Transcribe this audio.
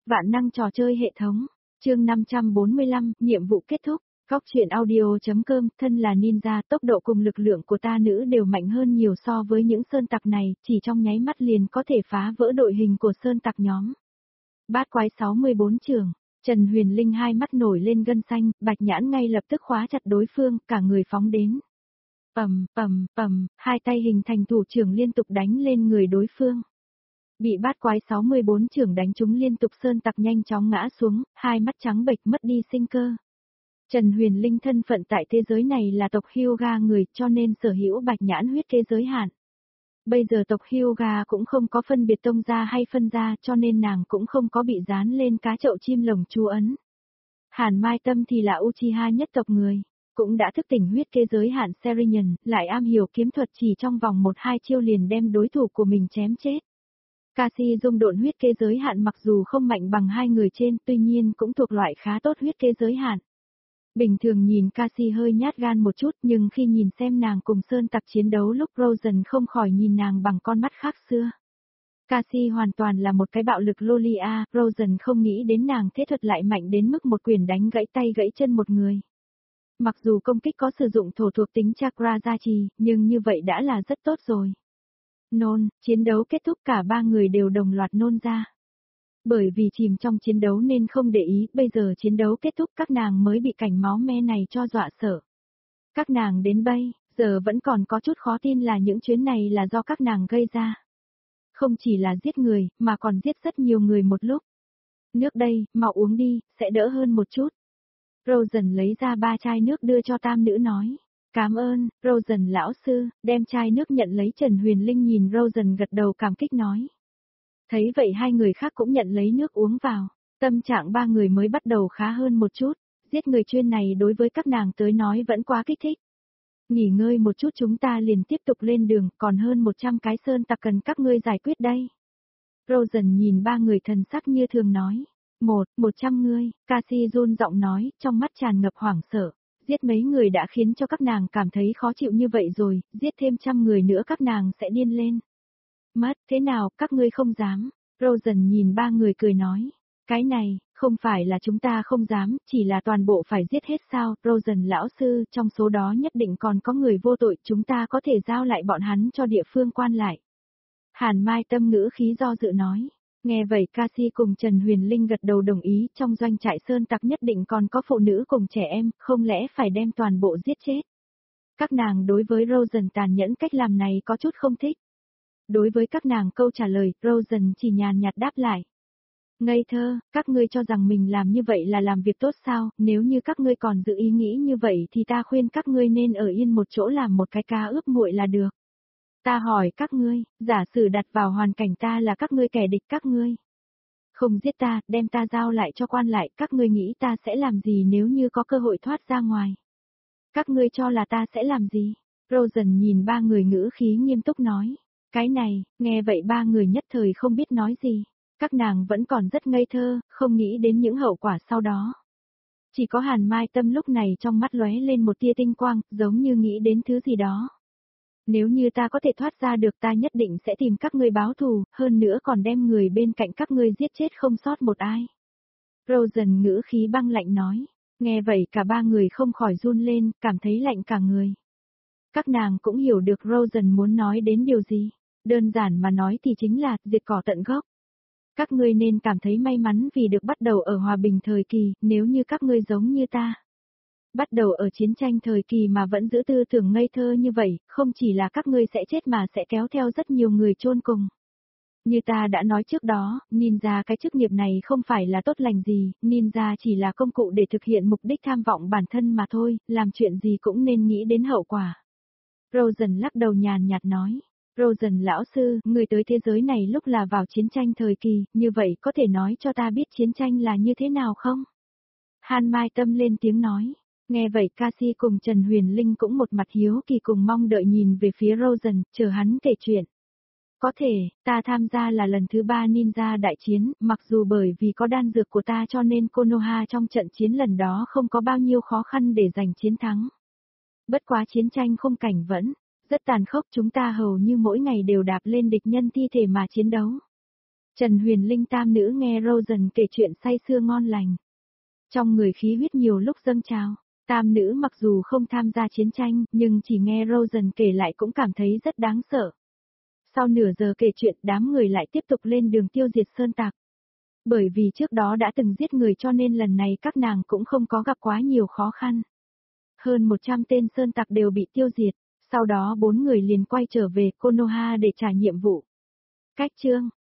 Vạn năng trò chơi hệ thống. Chương 545, nhiệm vụ kết thúc. Góc truyện audio.com, thân là ninja, tốc độ cùng lực lượng của ta nữ đều mạnh hơn nhiều so với những sơn tặc này, chỉ trong nháy mắt liền có thể phá vỡ đội hình của sơn tặc nhóm. Bát quái 64 trường. Trần Huyền Linh hai mắt nổi lên gân xanh, Bạch Nhãn ngay lập tức khóa chặt đối phương, cả người phóng đến. Hai tay hình thành thủ trưởng liên tục đánh lên người đối phương. Bị bát quái 64 trưởng đánh trúng liên tục, sơn tặc nhanh chóng ngã xuống, hai mắt trắng bệch mất đi sinh cơ. Trần Huyền Linh thân phận tại thế giới này là tộc Hyuga người, cho nên sở hữu Bạch Nhãn huyết kế giới hạn. Bây giờ tộc Hyuga cũng không có phân biệt tông gia hay phân gia, cho nên nàng cũng không có bị dán lên cá chậu chim lồng chú ấn. Hàn Mai Tâm thì là Uchiha nhất tộc người, cũng đã thức tỉnh huyết kế giới hạn Serion, lại am hiểu kiếm thuật, chỉ trong vòng 1-2 chiêu liền đem đối thủ của mình chém chết. Cassie dung độn huyết kế giới hạn mặc dù không mạnh bằng hai người trên, tuy nhiên cũng thuộc loại khá tốt huyết kế giới hạn. Bình thường nhìn Cassie hơi nhát gan một chút, nhưng khi nhìn xem nàng cùng sơn tặc chiến đấu lúc Rosen không khỏi nhìn nàng bằng con mắt khác xưa. Cassie hoàn toàn là một cái bạo lực Lolia, Rosen không nghĩ đến nàng thế thuật lại mạnh đến mức một quyền đánh gãy tay gãy chân một người. Mặc dù công kích có sử dụng thổ thuộc tính chakra gia trì, nhưng như vậy đã là rất tốt rồi. Nôn, chiến đấu kết thúc, cả ba người đều đồng loạt nôn ra. Bởi vì chìm trong chiến đấu nên không để ý, bây giờ chiến đấu kết thúc các nàng mới bị cảnh máu me này cho dọa sợ. Các nàng đến bây giờ vẫn còn có chút khó tin là những chuyến này là do các nàng gây ra. Không chỉ là giết người, mà còn giết rất nhiều người một lúc. Nước đây, mau uống đi, sẽ đỡ hơn một chút. Rosen lấy ra 3 chai nước đưa cho tam nữ nói. Cảm ơn, Rosen lão sư, đem chai nước nhận lấy. Trần Huyền Linh nhìn Rosen gật đầu cảm kích nói. Thấy vậy hai người khác cũng nhận lấy nước uống vào, tâm trạng ba người mới bắt đầu khá hơn một chút, giết người chuyên này đối với các nàng tới nói vẫn quá kích thích. Nghỉ ngơi một chút chúng ta liền tiếp tục lên đường, còn hơn 100 cái sơn tặc cần các ngươi giải quyết đây. Rosen nhìn ba người thần sắc như thường nói. 100 ngươi, Cassie run giọng nói, trong mắt tràn ngập hoảng sợ. Giết mấy người đã khiến cho các nàng cảm thấy khó chịu như vậy rồi, giết thêm 100 người nữa các nàng sẽ điên lên. Mất, thế nào, các ngươi không dám. Rosen nhìn ba người cười nói. Cái này, không phải là chúng ta không dám, chỉ là toàn bộ phải giết hết sao. Rosen lão sư, trong số đó nhất định còn có người vô tội, chúng ta có thể giao lại bọn hắn cho địa phương quan lại. Hàn Mai Tâm ngữ khí do dự nói. Nghe vậy Cassie cùng Trần Huyền Linh gật đầu đồng ý, trong doanh trại sơn tặc nhất định còn có phụ nữ cùng trẻ em, không lẽ phải đem toàn bộ giết chết. Các nàng đối với Rosen tàn nhẫn cách làm này có chút không thích. Đối với các nàng câu trả lời, Rosen chỉ nhàn nhạt đáp lại. Ngây thơ, các ngươi cho rằng mình làm như vậy là làm việc tốt sao, nếu như các ngươi còn giữ ý nghĩ như vậy thì ta khuyên các ngươi nên ở yên một chỗ làm một cái cá ướp nguội là được. Ta hỏi các ngươi, giả sử đặt vào hoàn cảnh ta là các ngươi kẻ địch, các ngươi không giết ta, đem ta giao lại cho quan lại, các ngươi nghĩ ta sẽ làm gì nếu như có cơ hội thoát ra ngoài? Các ngươi cho là ta sẽ làm gì? Rosen nhìn ba người ngữ khí nghiêm túc nói. Cái này, nghe vậy ba người nhất thời không biết nói gì. Các nàng vẫn còn rất ngây thơ, không nghĩ đến những hậu quả sau đó. Chỉ có Hàn Mai Tâm lúc này trong mắt lóe lên một tia tinh quang, giống như nghĩ đến thứ gì đó. Nếu như ta có thể thoát ra được ta nhất định sẽ tìm các ngươi báo thù, hơn nữa còn đem người bên cạnh các ngươi giết chết không sót một ai. Rosen ngữ khí băng lạnh nói. Nghe vậy cả ba người không khỏi run lên, cảm thấy lạnh cả người. Các nàng cũng hiểu được Rosen muốn nói đến điều gì. Đơn giản mà nói thì chính là diệt cỏ tận gốc. Các ngươi nên cảm thấy may mắn vì được bắt đầu ở hòa bình thời kỳ, nếu như các ngươi giống như ta. Bắt đầu ở chiến tranh thời kỳ mà vẫn giữ tư tưởng ngây thơ như vậy, không chỉ là các ngươi sẽ chết mà sẽ kéo theo rất nhiều người chôn cùng. Như ta đã nói trước đó, ninja cái chức nghiệp này không phải là tốt lành gì, ninja chỉ là công cụ để thực hiện mục đích tham vọng bản thân mà thôi, làm chuyện gì cũng nên nghĩ đến hậu quả. Rosen lắc đầu nhàn nhạt nói. Rosen lão sư, người tới thế giới này lúc là vào chiến tranh thời kỳ, như vậy có thể nói cho ta biết chiến tranh là như thế nào không? Hàn Mai Tâm lên tiếng nói. Nghe vậy Cassie cùng Trần Huyền Linh cũng một mặt hiếu kỳ cùng mong đợi nhìn về phía Rosen, chờ hắn kể chuyện. Có thể, ta tham gia là lần thứ 3 ninja đại chiến, mặc dù bởi vì có đan dược của ta cho nên Konoha trong trận chiến lần đó không có bao nhiêu khó khăn để giành chiến thắng. Bất quá chiến tranh khung cảnh vẫn rất tàn khốc, chúng ta hầu như mỗi ngày đều đạp lên địch nhân thi thể mà chiến đấu. Trần Huyền Linh tam nữ nghe Rosen kể chuyện say sưa ngon lành. Trong người khí huyết nhiều lúc dâng trào, tam nữ mặc dù không tham gia chiến tranh, nhưng chỉ nghe Rosen kể lại cũng cảm thấy rất đáng sợ. Sau nửa giờ kể chuyện, đám người lại tiếp tục lên đường tiêu diệt sơn tặc. Bởi vì trước đó đã từng giết người cho nên lần này các nàng cũng không có gặp quá nhiều khó khăn. Hơn 100 tên sơn tặc đều bị tiêu diệt, sau đó 4 người liền quay trở về Konoha để trả nhiệm vụ. Cách chương